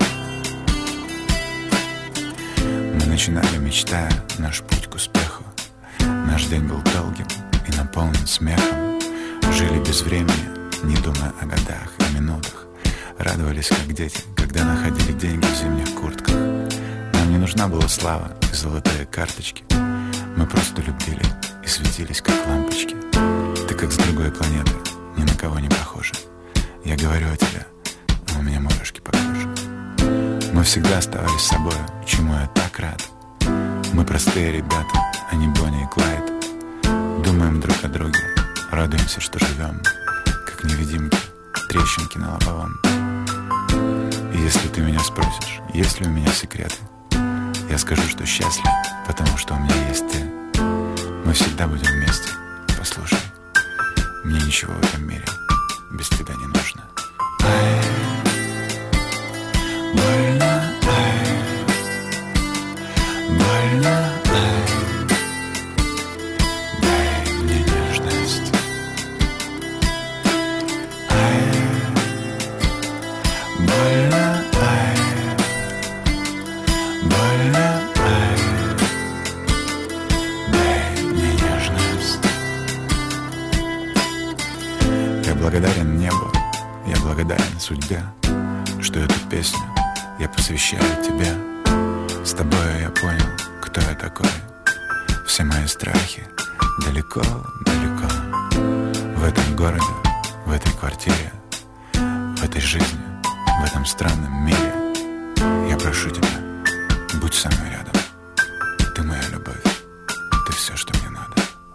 Мы начинали, мечтая наш путь к успеху. Наш день был долгим и наполнен смехом. Жили без времени, не думая о годах и минутах. Радовались, как дети, когда находили деньги в зимних куртках. Нам не нужна была слава и золотые карточки. Мы просто любили и светились, как лампочки. Ты как с другой планеты, ни на кого не похожа. Я говорю о тебе, а у меня мурашки по коже. Мы всегда оставались собой, чему я так рад. Мы простые ребята, а не Бонни и Клайд. Думаем друг о друге, радуемся, что живем, как невидимки, трещинки на лобовом. И если ты меня спросишь, есть ли у меня секреты, я скажу, что счастлив, потому что у меня есть ты. Мы всегда всегда будем вместе. Послушай, мне ничего в этом мире без тебя не нужно. Ай, больно, ай, больно, ай, дай мне нежность. Ай, больно, ай, больно, ай, дай мне нежность. Я благодарен небу, я благодарен судьбе, что эту песню я посвящаю тебе. С тобой я понял, кто я такой. Все мои страхи далеко, далеко. В этом городе, в этой квартире, в этой жизни, в этом странном мире. Я прошу тебя, будь со мной рядом. Ты моя любовь, ты все, что мне надо.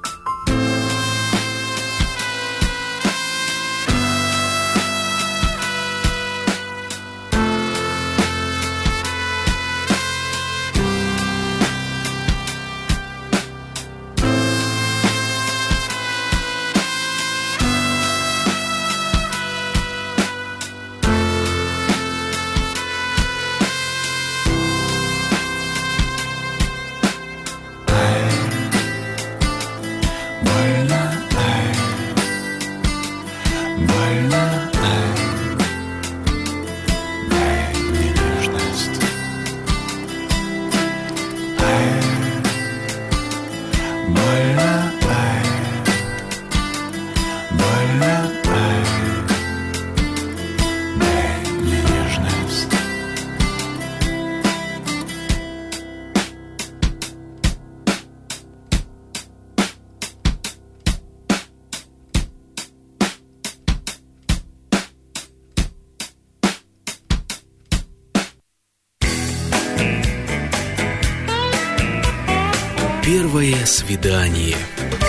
Первое свидание.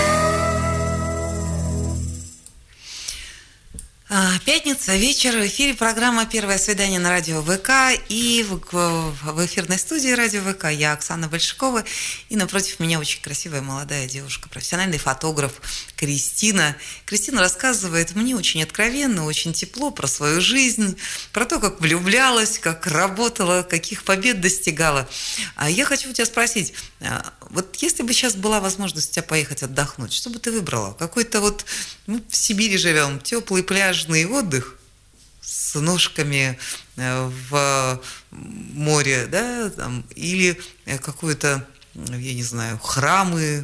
Пятница, вечер, в эфире программа «Первое свидание» на радио ВК. И в, в эфирной студии радио ВК я, Оксана Большакова. И напротив меня очень красивая молодая девушка, профессиональный фотограф Кристина. Кристина рассказывает мне очень откровенно, очень тепло про свою жизнь, про то, как влюблялась, как работала, каких побед достигала. А я хочу у тебя спросить, вот если бы сейчас была возможность у тебя поехать отдохнуть, что бы ты выбрала? Какой-то вот, мы в Сибири живем, теплый пляжный отдых с ножками в море, да, там, или какой-то, я не знаю, храмы,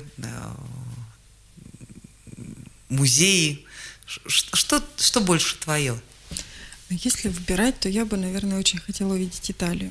музеи. Что, что больше твое? Если выбирать, то я бы, наверное, очень хотела увидеть Италию.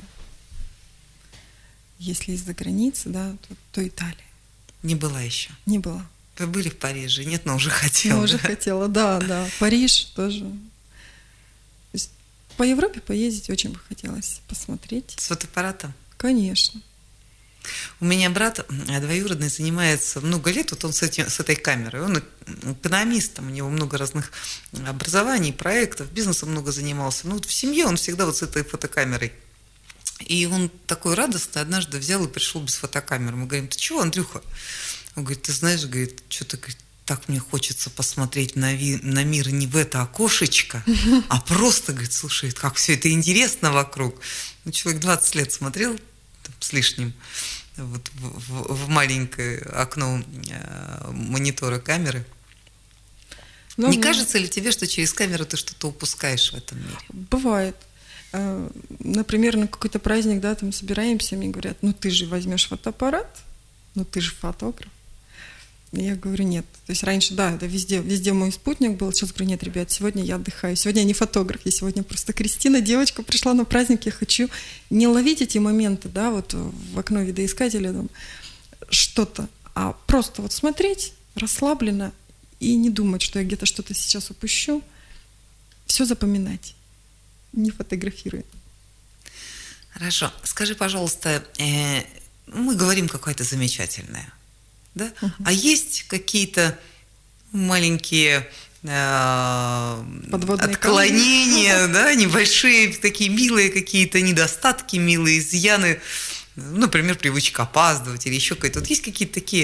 Если из-за границы, да, то, то Италия. Не была еще? Не была. Вы были в Париже? Нет, но уже хотела. Но уже хотела, да, да. Париж тоже. То есть по Европе поездить очень бы хотелось, посмотреть. С фотоаппаратом? Конечно. У меня брат двоюродный занимается много лет, вот он с, этим, с этой камерой, он экономист, там у него много разных образований, проектов, бизнесом много занимался. Ну вот в семье он всегда вот с этой фотокамерой. И он такой радостный однажды взял и пришел без фотокамеры. Мы говорим, ты чего, Андрюха? Он говорит, ты знаешь, говорит, что-то говорит, так мне хочется посмотреть на, ви- на мир не в это окошечко, а просто, говорит, слушай, как все это интересно вокруг. Ну, человек двадцать лет смотрел там, с лишним вот, в, в, в маленькое окно э, монитора камеры. Ну, не ну, кажется ли тебе, что через камеру ты что-то упускаешь в этом мире? Бывает. Например, на какой-то праздник, да, там собираемся, мне говорят, ну ты же возьмешь фотоаппарат, ну ты же фотограф. И я говорю, нет. То есть раньше, да, это везде, везде мой спутник был. Сейчас говорю, нет, ребят, сегодня я отдыхаю. Сегодня я не фотограф, я сегодня просто Кристина, девочка, пришла на праздник, я хочу не ловить эти моменты, да, вот в окно видоискателя там, что-то, а просто вот смотреть расслабленно и не думать, что я где-то что-то сейчас упущу. Все запоминать. Не фотографируя. Хорошо. Скажи, пожалуйста, э, мы говорим какое-то замечательное, да? Uh-huh. А есть какие-то маленькие э, отклонения, да, небольшие, такие милые какие-то недостатки, милые изъяны, например, привычка опаздывать или еще какие-то. Вот есть какие-то такие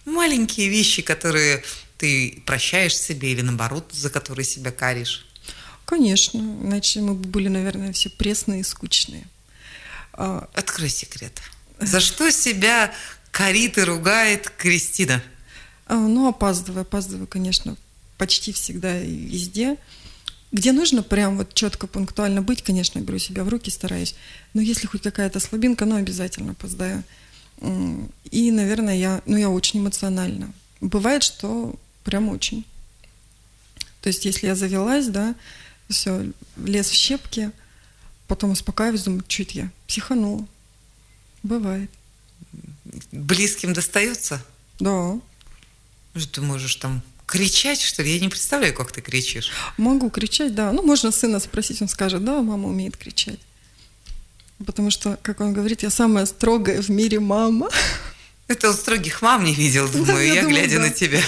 маленькие вещи, которые ты прощаешь себе или, наоборот, за которые себя каришь? Конечно, иначе мы бы были, наверное, все пресные и скучные. Открой секрет. За что себя корит и ругает Кристина? Ну, опаздываю, опаздываю, конечно, почти всегда и везде. Где нужно прям вот четко, пунктуально быть, конечно, беру себя в руки, стараюсь. Но если хоть какая-то слабинка, ну, обязательно опоздаю. И, наверное, я, ну, я очень эмоциональна. Бывает, что прям очень. То есть, если я завелась, да, все, лез в щепки, потом успокаиваюсь, думаю, что это я психанула. Бывает. Близким достается? Да. Ты можешь там кричать, что ли? Я не представляю, как ты кричишь. Могу кричать, да. Ну, можно сына спросить, он скажет, да, мама умеет кричать. Потому что, как он говорит, я самая строгая в мире мама. Это он строгих мам не видел, думаю, я, я думаю, глядя да. на тебя.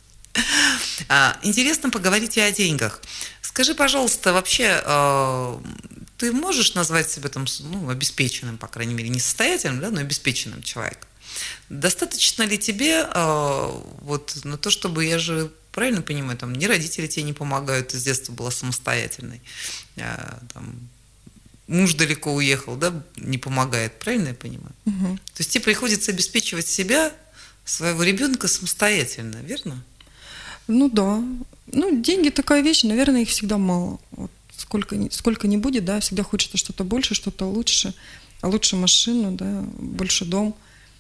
А, интересно поговорить и о деньгах. Скажи, пожалуйста, вообще, э, ты можешь назвать себя там, ну, обеспеченным, по крайней мере, не состоятельным, да, но обеспеченным человеком? Достаточно ли тебе э, вот на то, чтобы, я же правильно понимаю, там ни родители тебе не помогают, ты с детства была самостоятельной, э, там, муж далеко уехал, да, не помогает, правильно я понимаю? Угу. То есть тебе приходится обеспечивать себя, своего ребенка самостоятельно, верно? Ну да. Ну, деньги такая вещь, наверное, их всегда мало. Вот сколько, сколько ни будет, да, всегда хочется что-то больше, что-то лучше, а лучше машину, да, больше дом.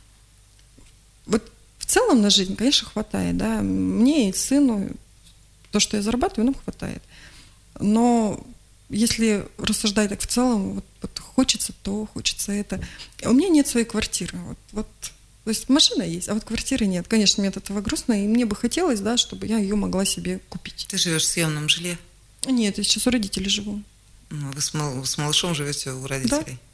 Вот в целом на жизнь, конечно, хватает, да. Мне и сыну, то, что я зарабатываю, нам хватает. Но если рассуждать так в целом, вот, вот хочется то, хочется это. У меня нет своей квартиры. Вот, вот, то есть машина есть, а вот квартиры нет. Конечно, мне от этого грустно, и мне бы хотелось, да, чтобы я ее могла себе купить. Ты живешь в съемном жилье? Нет, я сейчас у родителей живу. Ну, вы с, мал- с малышом живете у родителей? Да.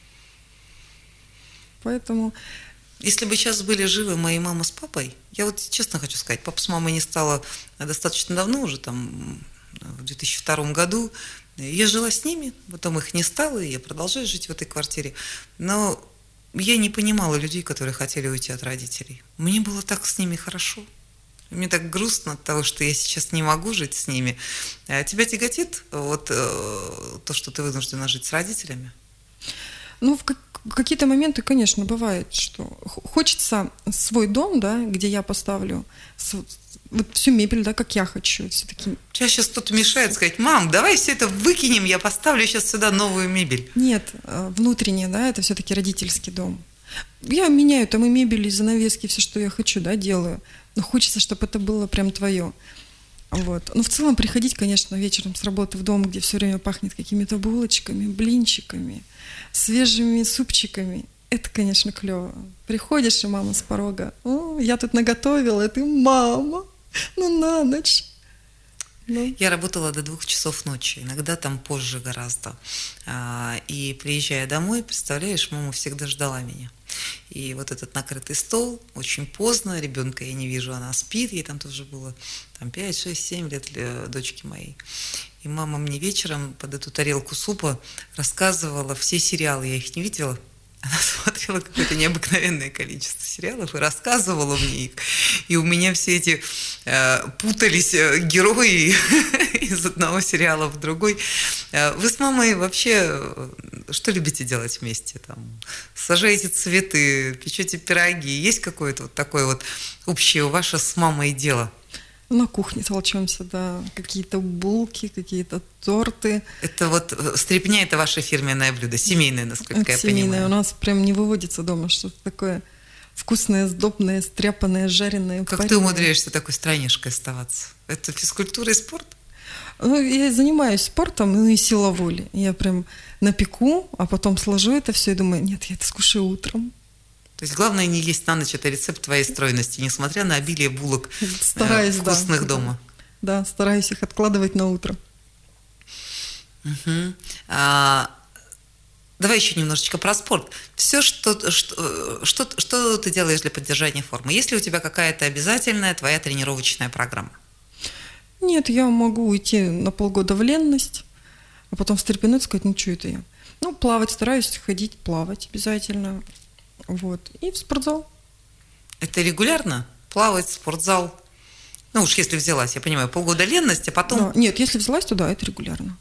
Поэтому... Если бы сейчас были живы мои мама с папой, я вот честно хочу сказать, папа с мамой не стало достаточно давно, уже там в две тысячи втором году. Я жила с ними, потом их не стало, и я продолжаю жить в этой квартире. Но я не понимала людей, которые хотели уйти от родителей. Мне было так с ними хорошо. Мне так грустно от того, что я сейчас не могу жить с ними. А тебя тяготит вот то, что ты вынуждена жить с родителями? Ну, в какие-то моменты, конечно, бывает, что хочется свой дом, да, где я поставлю вот всю мебель, да, как я хочу. Все-таки... Тебя сейчас кто-то мешает сказать: мам, давай все это выкинем, я поставлю сейчас сюда новую мебель. Нет, внутренне, да, это все-таки родительский дом. Я меняю там и мебель, и занавески, все, что я хочу, да, делаю. Но хочется, чтобы это было прям твое. Вот. Но в целом приходить, конечно, вечером с работы в дом, где все время пахнет какими-то булочками, блинчиками, свежими супчиками. Это, конечно, клево. Приходишь, и мама с порога: о, я тут наготовила, ты мама, ну на ночь. Ну. Я работала до двух часов ночи, иногда там позже гораздо. И приезжая домой, представляешь, мама всегда ждала меня. И вот этот накрытый стол, очень поздно, ребенка я не вижу, она спит, ей там тоже было там, пять, шесть, семь лет для дочки моей. И мама мне вечером под эту тарелку супа рассказывала все сериалы, я их не видела. Она смотрела какое-то необыкновенное количество сериалов и рассказывала мне их. И у меня все эти э, путались э, герои из одного сериала в другой. Э, вы с мамой вообще что любите делать вместе? Там, сажаете цветы, печете пироги? Есть какое-то вот такое вот общее ваше с мамой дело? На кухне толчемся, да, какие-то булки, какие-то торты. Это вот стряпня, это ваше фирменное блюдо, семейное, насколько это я семейное. понимаю. У нас прям не выводится дома что-то такое вкусное, сдобное, стряпанное, жареное. Как пареное. Ты умудряешься такой странишкой оставаться? Это физкультура и спорт? Ну, я занимаюсь спортом, ну и сила воли. Я прям напеку, а потом сложу это все и думаю: нет, я это скушаю утром. То есть главное не есть на ночь, это рецепт твоей стройности, несмотря на обилие булок стараюсь, э, вкусных да, дома. Да, стараюсь их откладывать на утро. Угу. А, давай еще немножечко про спорт. Все, что, что, что, что ты делаешь для поддержания формы? Есть ли у тебя какая-то обязательная твоя тренировочная программа? Нет, я могу уйти на полгода в ленность, а потом встрепенуться и сказать: ну что это я? Ну, плавать стараюсь, ходить, плавать обязательно. Вот. И в спортзал. Это регулярно? плавать, спортзал. Ну уж если взялась, я понимаю, полгода ленность, а потом... Да. Нет, если взялась, то да, это регулярно.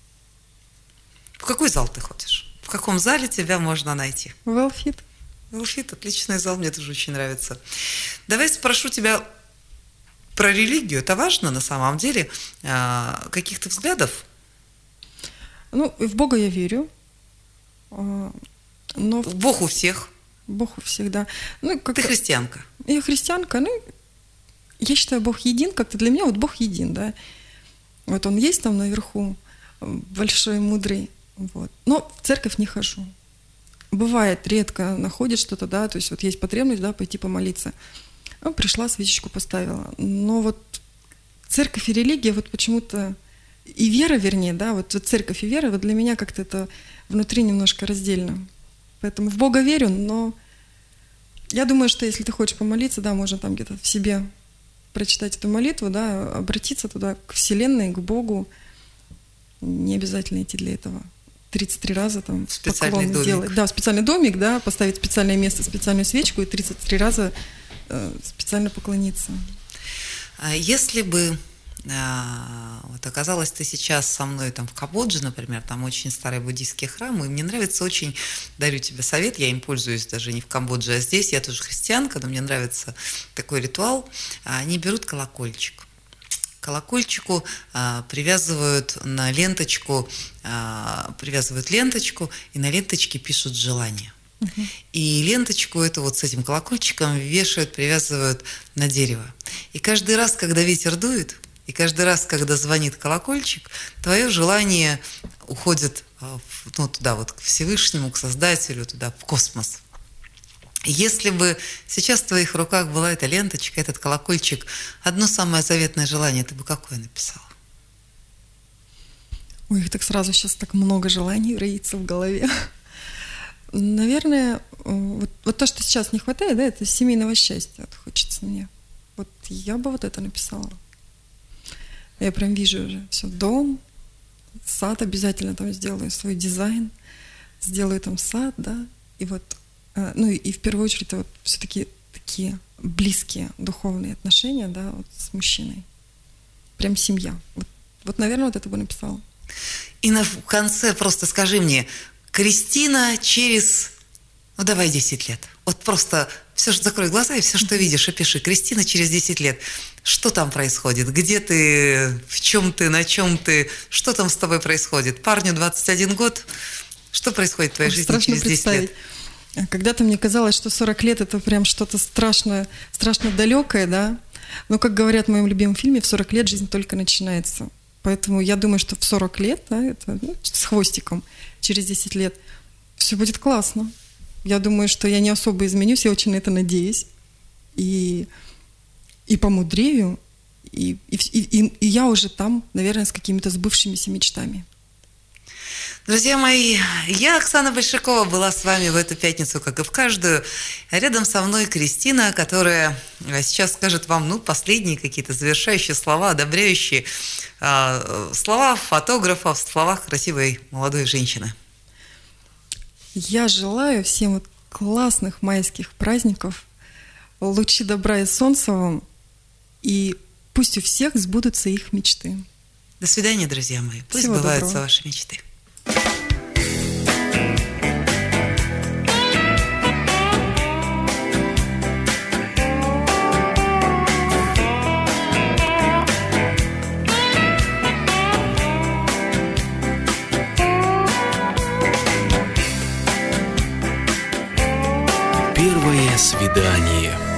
В какой зал ты ходишь? В каком зале тебя можно найти? Велфит. Велфит – отличный зал, мне тоже очень нравится. Давай спрошу тебя про религию. Это важно на самом деле? Каких-то взглядов? Ну, в Бога я верю. Но... Бог у всех. Бог у всех, да. Ну, как... Ты христианка. Я христианка, ну, я считаю, Бог един, как-то для меня вот Бог един, да. Вот Он есть там наверху, большой, мудрый, вот. Но в церковь не хожу. Бывает, редко находишь что-то, да, то есть вот есть потребность, да, пойти помолиться. Ну, пришла, свечечку поставила. Но вот церковь и религия, вот почему-то, и вера, вернее, да, вот церковь и вера, вот для меня как-то это внутри немножко раздельно. Поэтому в Бога верю, но я думаю, что если ты хочешь помолиться, да, можно там где-то в себе прочитать эту молитву, да, обратиться туда, к Вселенной, к Богу. Не обязательно идти для этого. тридцать три раза там специальный домик. Делать. Да, специальный домик, да, поставить специальное место, специальную свечку и тридцать три раза э, специально поклониться. Если бы вот оказалась ты сейчас со мной там в Камбодже, например, там очень старый буддийский храм, и мне нравится очень, дарю тебе совет, я им пользуюсь даже не в Камбодже, а здесь, я тоже христианка, но мне нравится такой ритуал, они берут колокольчик. Колокольчику а, привязывают на ленточку, а, привязывают ленточку, и на ленточке пишут желание. Uh-huh. И ленточку эту вот с этим колокольчиком вешают, привязывают на дерево. И каждый раз, когда ветер дует, и каждый раз, когда звонит колокольчик, твое желание уходит ну, туда, вот, к Всевышнему, к Создателю, туда, в космос. Если бы сейчас в твоих руках была эта ленточка, этот колокольчик, одно самое заветное желание, ты бы какое написала? Ой, их так сразу сейчас так много желаний роится в голове. Наверное, вот, вот то, что сейчас не хватает, да, это семейного счастья. Вот хочется мне. Вот я бы вот это написала. Я прям вижу уже все, дом, сад, обязательно там сделаю свой дизайн, сделаю там сад, да, и вот, ну и, и в первую очередь вот все-таки такие близкие духовные отношения, да, вот с мужчиной, прям семья. Вот, вот, наверное, вот это бы написала. И на в конце просто скажи мне, Кристина через, ну давай десять лет, вот просто все, что закрой глаза и все, что видишь, опиши. Кристина через десять лет. Что там происходит? Где ты? В чем ты? На чем ты? Что там с тобой происходит? Парню двадцать один год. Что происходит в твоей жизни страшно через десять лет? Когда-то мне казалось, что сорок лет это прям что-то страшное, страшно далекое, да. Но, как говорят в моем любимом фильме, в сорок лет жизнь только начинается. Поэтому я думаю, что в сорок лет, да, это ну, с хвостиком, через десять лет, все будет классно. Я думаю, что я не особо изменюсь, я очень на это надеюсь. И, и помудрею, и, и, и, и я уже там, наверное, с какими-то сбывшимися мечтами. Друзья мои, я, Оксана Большакова, была с вами в эту пятницу, как и в каждую. Рядом со мной Кристина, которая сейчас скажет вам, ну, последние какие-то завершающие слова, одобряющие э, слова фотографа в словах красивой молодой женщины. Я желаю всем вот классных майских праздников, лучи добра и солнца вам, и пусть у всех сбудутся их мечты. До свидания, друзья мои. Пусть Всего сбываются доброго. ваши мечты. Первое свидание.